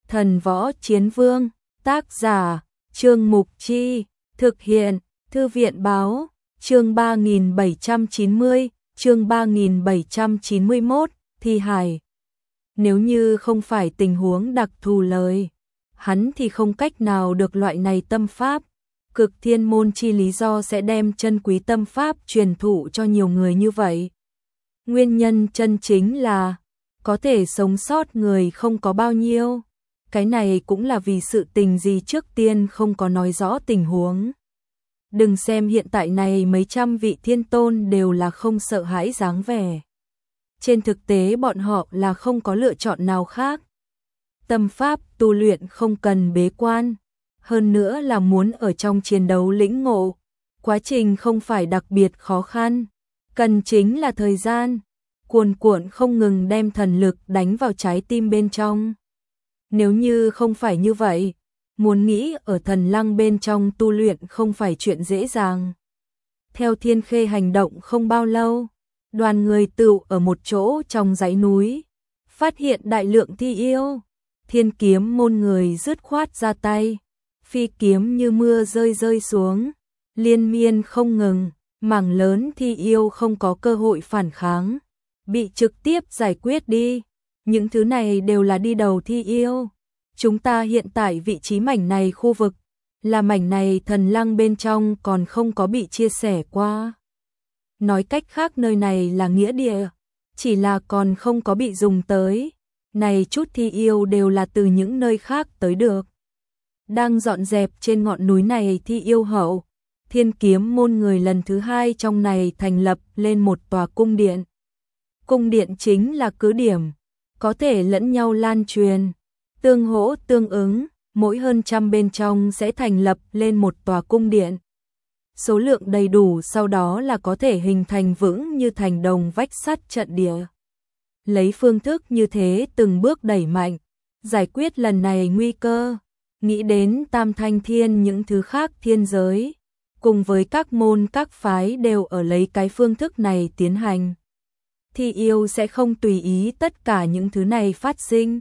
Thần Võ Chiến Vương, tác giả, Trương Mục Chi, thực hiện, Thư viện báo, chương 3790, chương 3791, Thi Hải. Nếu như không phải tình huống đặc thù lời, hắn thì không cách nào được loại này tâm pháp. Cực Thiên môn chi lý do sẽ đem chân quý tâm pháp truyền thụ cho nhiều người như vậy. Nguyên nhân chân chính là có thể sống sót người không có bao nhiêu. Cái này cũng là vì sự tình gì trước tiên không có nói rõ tình huống. Đừng xem hiện tại này mấy trăm vị thiên tôn đều là không sợ hãi dáng vẻ. Trên thực tế bọn họ là không có lựa chọn nào khác. Tâm pháp tu luyện không cần bế quan, hơn nữa là muốn ở trong chiến đấu lĩnh ngộ. Quá trình không phải đặc biệt khó khăn, cần chính là thời gian, cuồn cuộn không ngừng đem thần lực đánh vào trái tim bên trong. Nếu như không phải như vậy, muốn nghĩ ở thần lăng bên trong tu luyện không phải chuyện dễ dàng. Theo Thiên Khê hành động không bao lâu, đoàn người tựu ở một chỗ trong dãy núi, phát hiện đại lượng thi yêu. Thiên Kiếm môn người dứt khoát ra tay, phi kiếm như mưa rơi rơi xuống, liên miên không ngừng, mảng lớn thi yêu không có cơ hội phản kháng, bị trực tiếp giải quyết đi. Những thứ này đều là đi đầu thi yêu. Chúng ta hiện tại vị trí mảnh này khu vực, là mảnh này thần lăng bên trong còn không có bị chia sẻ qua. Nói cách khác nơi này là nghĩa địa, chỉ là còn không có bị dùng tới. Này chút thi yêu đều là từ những nơi khác tới được. Đang dọn dẹp trên ngọn núi này thi yêu hậu, Thiên Kiếm môn người lần thứ hai trong này thành lập lên một tòa cung điện. Cung điện chính là cứ điểm, có thể lẫn nhau lan truyền, tương hỗ tương ứng, mỗi hơn trăm bên trong sẽ thành lập lên một tòa cung điện. Số lượng đầy đủ sau đó là có thể hình thành vững như thành đồng vách sắt trận địa. Lấy phương thức như thế từng bước đẩy mạnh, giải quyết lần này nguy cơ, nghĩ đến Tam Thanh Thiên những thứ khác thiên giới, cùng với các môn các phái đều ở lấy cái phương thức này tiến hành. Thi yêu sẽ không tùy ý tất cả những thứ này phát sinh.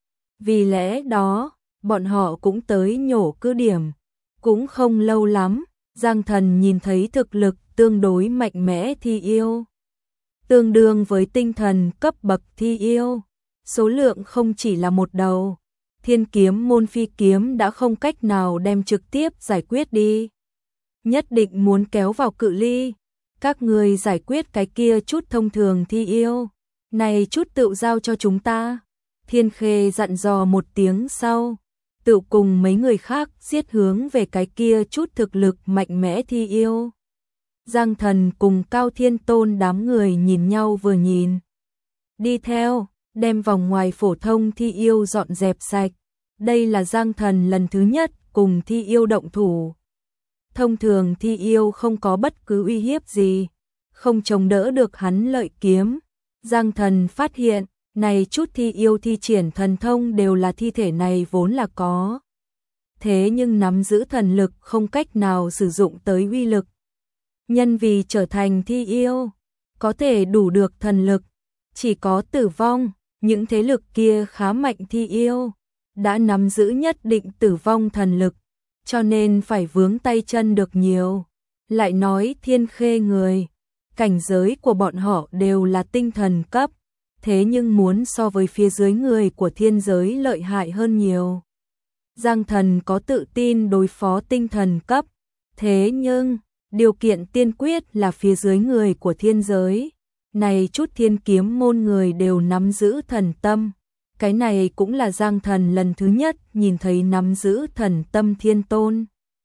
Vì lẽ đó, bọn họ cũng tới nhổ cứ điểm. Cũng không lâu lắm, Giang Thần nhìn thấy thực lực tương đối mạnh mẽ thi yêu. Tương đương với tinh thần cấp bậc thi yêu. Số lượng không chỉ là một đầu. Thiên Kiếm môn phi kiếm đã không cách nào đem trực tiếp giải quyết đi. Nhất định muốn kéo vào cự ly. Các người giải quyết cái kia chút thông thường thi yêu. Này chút tự giao cho chúng ta. Thiên Khê dặn dò một tiếng sau, tự cùng mấy người khác giết hướng về cái kia chút thực lực mạnh mẽ thi yêu. Giang Thần cùng Cao Thiên Tôn đám người nhìn nhau vừa nhìn. Đi theo, đem vòng ngoài phổ thông thi yêu dọn dẹp sạch. Đây là Giang Thần lần thứ nhất cùng thi yêu động thủ. Thông thường thi yêu không có bất cứ uy hiếp gì, không chống đỡ được hắn lợi kiếm. Giang Thần phát hiện, này chút thi yêu thi triển thần thông đều là thi thể này vốn là có. Thế nhưng nắm giữ thần lực không cách nào sử dụng tới uy lực. Nhân vì trở thành thi yêu, có thể đủ được thần lực, chỉ có tử vong, những thế lực kia khá mạnh thi yêu, đã nắm giữ nhất định tử vong thần lực, cho nên phải vướng tay chân được nhiều. Lại nói Thiên Khê người, cảnh giới của bọn họ đều là tinh thần cấp, thế nhưng muốn so với phía dưới người của thiên giới lợi hại hơn nhiều. Giang Thần có tự tin đối phó tinh thần cấp, thế nhưng điều kiện tiên quyết là phía dưới người của thiên giới. Này chút Thiên Kiếm môn người đều nắm giữ thần tâm. Cái này cũng là Giang Thần lần thứ nhất nhìn thấy nắm giữ thần tâm thiên tôn.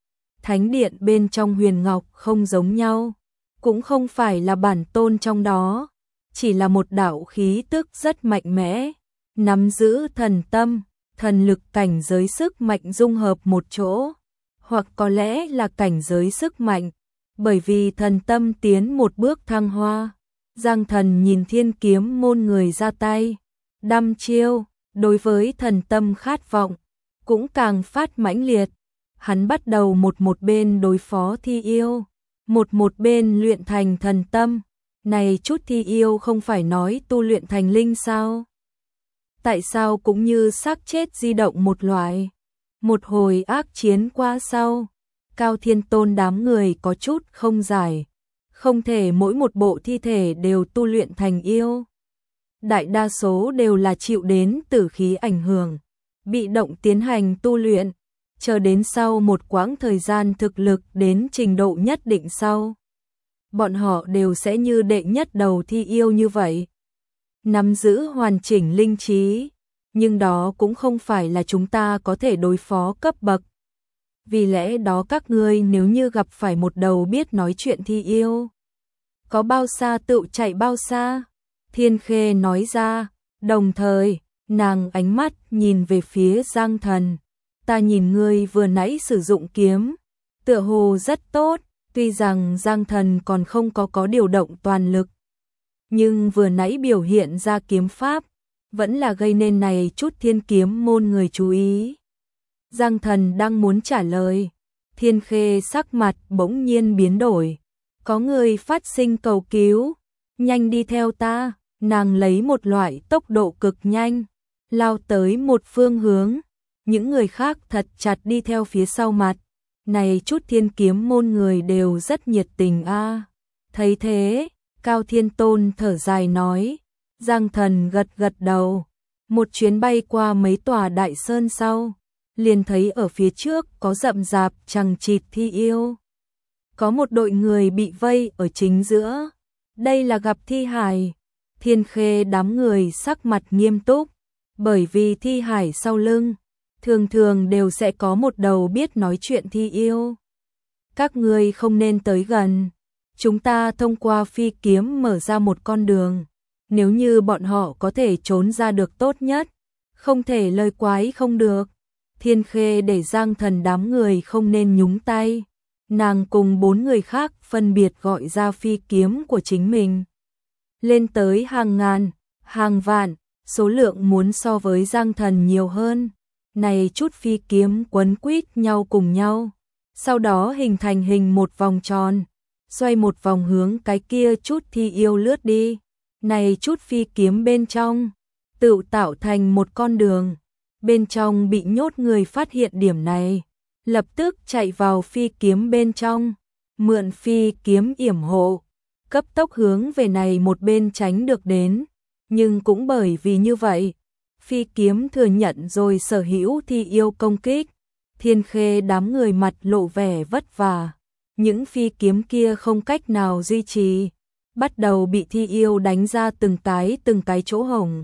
Thánh điện bên trong huyền ngọc không giống nhau, cũng không phải là bản tôn trong đó, chỉ là một đạo khí tức rất mạnh mẽ, nắm giữ thần tâm, thần lực cảnh giới sức mạnh dung hợp một chỗ, hoặc có lẽ là cảnh giới sức mạnh, bởi vì thần tâm tiến một bước thăng hoa. Giang Thần nhìn Thiên Kiếm môn người ra tay, đăm chiêu, đối với thần tâm khát vọng, cũng càng phát mãnh liệt. Hắn bắt đầu một bên đối phó thi yêu, một bên luyện thành thần tâm. Này chút thi yêu không phải nói tu luyện thành linh sao? Tại sao cũng như xác chết di động một loại. Một hồi ác chiến qua sau, Cao Thiên Tôn đám người có chút không giải. Không thể mỗi một bộ thi thể đều tu luyện thành yêu. Đại đa số đều là chịu đến tử khí ảnh hưởng, bị động tiến hành tu luyện, chờ đến sau một quãng thời gian thực lực đến trình độ nhất định sau. Bọn họ đều sẽ như đệ nhất đầu thi yêu như vậy. Nắm giữ hoàn chỉnh linh trí, nhưng đó cũng không phải là chúng ta có thể đối phó cấp bậc. Vì lẽ đó các ngươi nếu như gặp phải một đầu biết nói chuyện thi yêu, có bao xa tự chạy bao xa, Thiên Khê nói ra, đồng thời, nàng ánh mắt nhìn về phía Giang Thần. Ta nhìn ngươi vừa nãy sử dụng kiếm, tựa hồ rất tốt, tuy rằng Giang Thần còn không có điều động toàn lực. Nhưng vừa nãy biểu hiện ra kiếm pháp, vẫn là gây nên này chút Thiên Kiếm môn người chú ý. Giang Thần đang muốn trả lời, Thiên Khê sắc mặt bỗng nhiên biến đổi. Có người phát sinh cầu cứu, nhanh đi theo ta, nàng lấy một loại tốc độ cực nhanh, lao tới một phương hướng, những người khác thật chặt đi theo phía sau mặt. Này chút Thiên Kiếm môn người đều rất nhiệt tình a. Thấy thế, Cao Thiên Tôn thở dài nói, Giang Thần gật gật đầu, một chuyến bay qua mấy tòa đại sơn sau, liền thấy ở phía trước có rậm rạp chằng chịt thi yêu. Có một đội người bị vây ở chính giữa, đây là gặp thi hài. Thiên Khê đám người sắc mặt nghiêm túc, bởi vì thi hài sau lưng, thường thường đều sẽ có một đầu biết nói chuyện thi yêu. Các ngươi không nên tới gần, chúng ta thông qua phi kiếm mở ra một con đường, nếu như bọn họ có thể trốn ra được tốt nhất, không thể lời quái không được. Thiên Khê để Giang Thần đám người không nên nhúng tay, nàng cùng 4 người khác phân biệt gọi ra phi kiếm của chính mình. Lên tới hàng ngàn, hàng vạn, số lượng muốn so với Giang Thần nhiều hơn. Này chút phi kiếm quấn quýt nhau cùng nhau, sau đó hình thành hình một vòng tròn, xoay một vòng hướng cái kia chút thi yêu lướt đi. Này chút phi kiếm bên trong, tự tạo thành một con đường. Bên trong bị nhốt người phát hiện điểm này, lập tức chạy vào phi kiếm bên trong, mượn phi kiếm yểm hộ, cấp tốc hướng về này một bên tránh được đến. Nhưng cũng bởi vì như vậy, phi kiếm thừa nhận rồi sở hữu thi yêu công kích. Thiên Khê đám người mặt lộ vẻ vất vả, những phi kiếm kia không cách nào duy trì, bắt đầu bị thi yêu đánh ra từng cái chỗ hổng.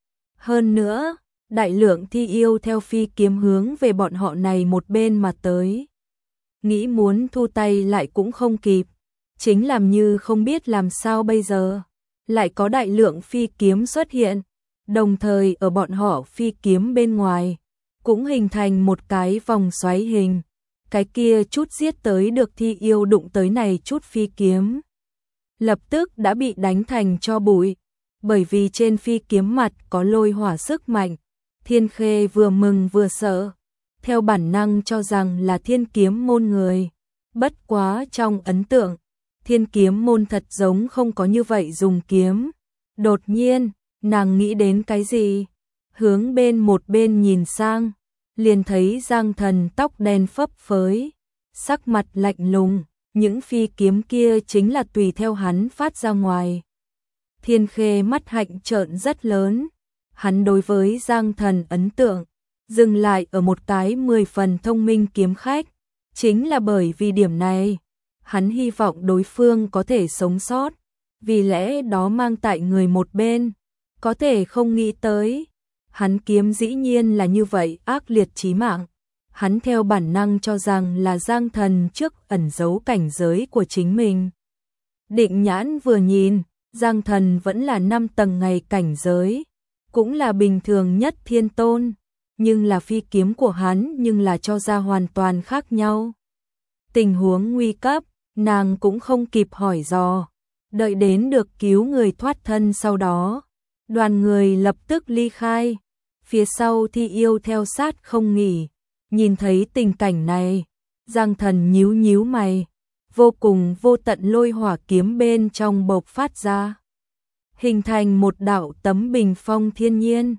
Hơn nữa, đại lượng thi yêu theo phi kiếm hướng về bọn họ này một bên mà tới. Nghĩ muốn thu tay lại cũng không kịp, chính làm như không biết làm sao bây giờ. Lại có đại lượng phi kiếm xuất hiện, đồng thời ở bọn họ phi kiếm bên ngoài, cũng hình thành một cái vòng xoáy hình. Cái kia chút giết tới được thi yêu đụng tới này chút phi kiếm, lập tức đã bị đánh thành tro bụi, bởi vì trên phi kiếm mặt có lôi hỏa sức mạnh. Thiên Khê vừa mừng vừa sợ, theo bản năng cho rằng là Thiên Kiếm môn người. Bất quá trong ấn tượng, Thiên Kiếm môn thật giống không có như vậy dùng kiếm. Đột nhiên, nàng nghĩ đến cái gì? Hướng bên một bên nhìn sang, liền thấy Giang Thần tóc đen phấp phới, sắc mặt lạnh lùng, những phi kiếm kia chính là tùy theo hắn phát ra ngoài. Thiên Khê mắt hạnh trợn rất lớn, hắn đối với Giang Thần ấn tượng, dừng lại ở một cái 10 phần thông minh kiếm khách, chính là bởi vì điểm này, hắn hy vọng đối phương có thể sống sót, vì lẽ đó mang tại người một bên, có thể không nghĩ tới. Hắn kiếm dĩ nhiên là như vậy ác liệt chí mạng. Hắn theo bản năng cho rằng là Giang Thần trước ẩn giấu cảnh giới của chính mình. Định nhãn vừa nhìn, Giang Thần vẫn là 5 tầng ngày cảnh giới, cũng là bình thường nhất thiên tôn, nhưng là phi kiếm của hắn nhưng là cho ra hoàn toàn khác nhau. Tình huống nguy cấp, nàng cũng không kịp hỏi dò, đợi đến được cứu người thoát thân sau đó, đoàn người lập tức ly khai. Phía sau thi yêu theo sát không nghỉ, nhìn thấy tình cảnh này, Giang Thần nhíu nhíu mày, vô cùng vô tận lôi hỏa kiếm bên trong bộc phát ra, hình thành một đạo tấm bình phong thiên nhiên.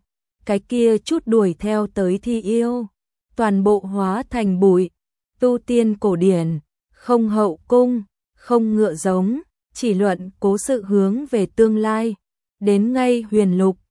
cái kia chút đuổi theo tới thi yêu, toàn bộ hóa thành bụi. Tu tiên cổ điển, không hậu cung, không ngựa giống, chỉ luận cố sự hướng về tương lai. Đến ngay huyền lục,